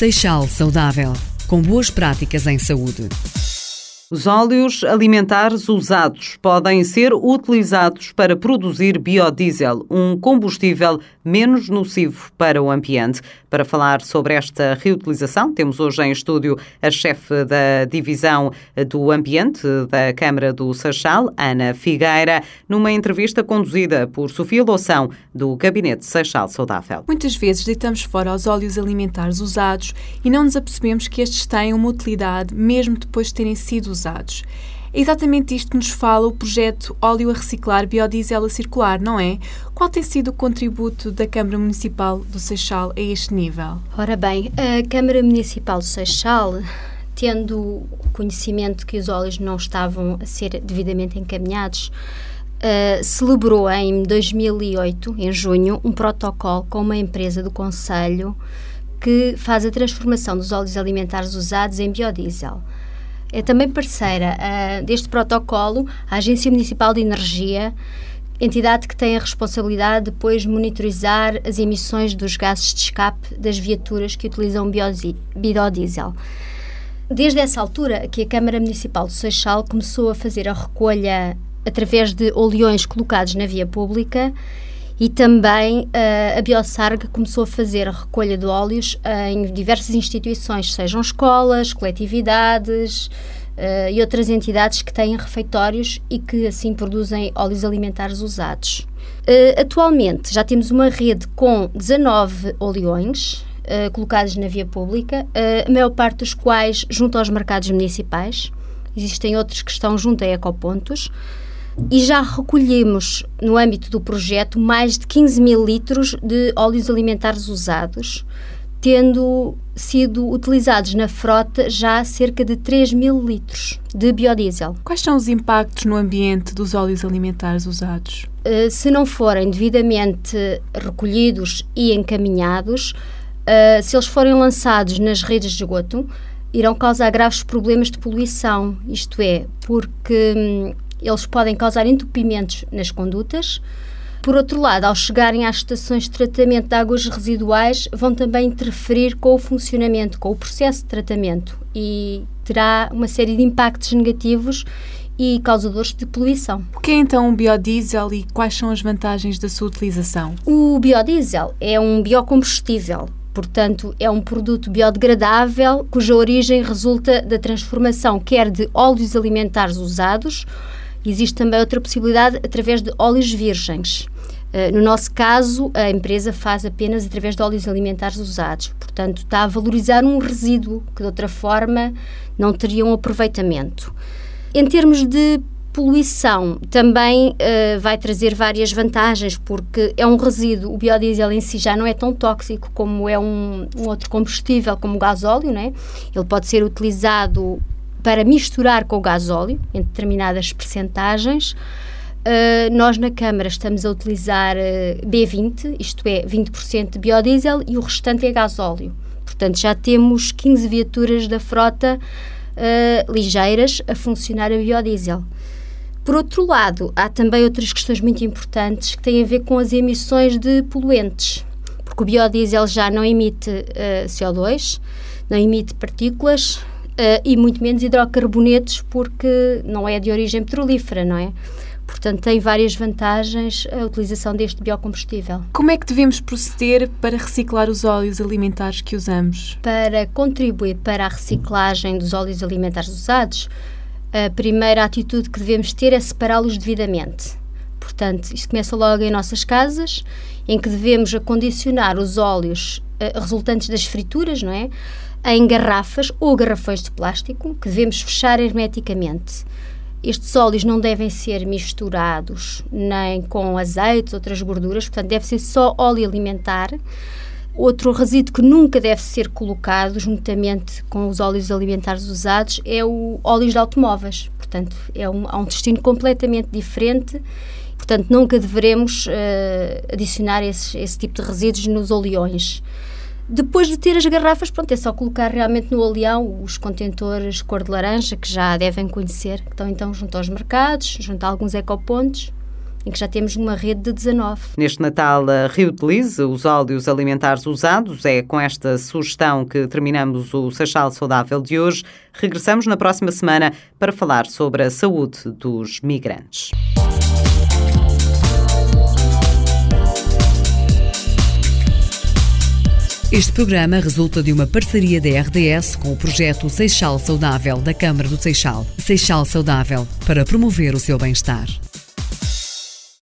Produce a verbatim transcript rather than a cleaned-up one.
Seixal Saudável, com boas práticas em saúde. Os óleos alimentares usados podem ser utilizados para produzir biodiesel, um combustível menos nocivo para o ambiente. Para falar sobre esta reutilização, temos hoje em estúdio a chefe da Divisão do Ambiente da Câmara do Seixal, Ana Figueira, numa entrevista conduzida por Sofia Loução, do Gabinete Seixal Saudável. Muitas vezes deitamos fora os óleos alimentares usados e não nos apercebemos que estes têm uma utilidade mesmo depois de terem sido usados. É exatamente isto que nos fala o projeto Óleo a Reciclar Biodiesel a Circular, não é? Qual tem sido o contributo da Câmara Municipal do Seixal a este nível? Ora bem, a Câmara Municipal do Seixal, tendo conhecimento que os óleos não estavam a ser devidamente encaminhados, uh, celebrou em dois mil e oito, em junho, um protocolo com uma empresa do Conselho que faz a transformação dos óleos alimentares usados em biodiesel. É também parceira uh, deste protocolo a Agência Municipal de Energia, entidade que tem a responsabilidade de depois monitorizar as emissões dos gases de escape das viaturas que utilizam biodiesel. Desde essa altura que a Câmara Municipal do Seixal começou a fazer a recolha através de oleões colocados na via pública e também uh, a Biosarg começou a fazer a recolha de óleos uh, em diversas instituições, sejam escolas, coletividades uh, e outras entidades que têm refeitórios e que assim produzem óleos alimentares usados. Uh, atualmente já temos uma rede com dezanove oleões uh, colocados na via pública, uh, a maior parte dos quais junto aos mercados municipais. Existem outros que estão junto a ecopontos. E já recolhemos, no âmbito do projeto, mais de quinze mil litros de óleos alimentares usados, tendo sido utilizados na frota já cerca de três mil litros de biodiesel. Quais são os impactos no ambiente dos óleos alimentares usados? Uh, se não forem devidamente recolhidos e encaminhados, uh, se eles forem lançados nas redes de esgoto, irão causar graves problemas de poluição, isto é, porque hum, eles podem causar entupimentos nas condutas. Por outro lado, ao chegarem às estações de tratamento de águas residuais, vão também interferir com o funcionamento, com o processo de tratamento e terá uma série de impactos negativos e causadores de poluição. O que é então um biodiesel e quais são as vantagens da sua utilização? O biodiesel é um biocombustível. Portanto, é um produto biodegradável cuja origem resulta da transformação quer de óleos alimentares usados. Existe também outra possibilidade através de óleos virgens. Uh, no nosso caso, a empresa faz apenas através de óleos alimentares usados. Portanto, está a valorizar um resíduo que de outra forma não teria um aproveitamento. Em termos de poluição, também uh, vai trazer várias vantagens, porque é um resíduo, o biodiesel em si já não é tão tóxico como é um, um outro combustível, como o gasóleo, né? Ele pode ser utilizado para misturar com o gasóleo, em determinadas percentagens. Uh, nós na Câmara estamos a utilizar uh, B vinte, isto é, vinte por cento de biodiesel e o restante é gasóleo. Portanto, já temos quinze viaturas da frota uh, ligeiras a funcionar a biodiesel. Por outro lado, há também outras questões muito importantes que têm a ver com as emissões de poluentes, porque o biodiesel já não emite uh, C O dois, não emite partículas, Uh, e muito menos hidrocarbonetos, porque não é de origem petrolífera, não é? Portanto, tem várias vantagens a utilização deste biocombustível. Como é que devemos proceder para reciclar os óleos alimentares que usamos? Para contribuir para a reciclagem dos óleos alimentares usados, a primeira atitude que devemos ter é separá-los devidamente. Portanto, isto começa logo em nossas casas, em que devemos acondicionar os óleos uh, resultantes das frituras, não é? Em garrafas ou garrafões de plástico, que devemos fechar hermeticamente. Estes óleos não devem ser misturados nem com azeites, outras gorduras, portanto deve ser só óleo alimentar. Outro resíduo que nunca deve ser colocado juntamente com os óleos alimentares usados é o óleos de automóveis. Portanto, é um, há um destino completamente diferente. Portanto, nunca deveremos uh, adicionar esses, esse tipo de resíduos nos oleões. Depois de ter as garrafas, pronto, é só colocar realmente no oleão os contentores cor de laranja, que já devem conhecer, que estão então junto aos mercados, junto a alguns ecopontos. em que já temos uma rede de dezanove. Neste Natal, reutilize os óleos alimentares usados. É com esta sugestão que terminamos o Seixal Saudável de hoje. Regressamos na próxima semana para falar sobre a saúde dos migrantes. Este programa resulta de uma parceria da R D S com o projeto Seixal Saudável da Câmara do Seixal. Seixal Saudável, para promover o seu bem-estar.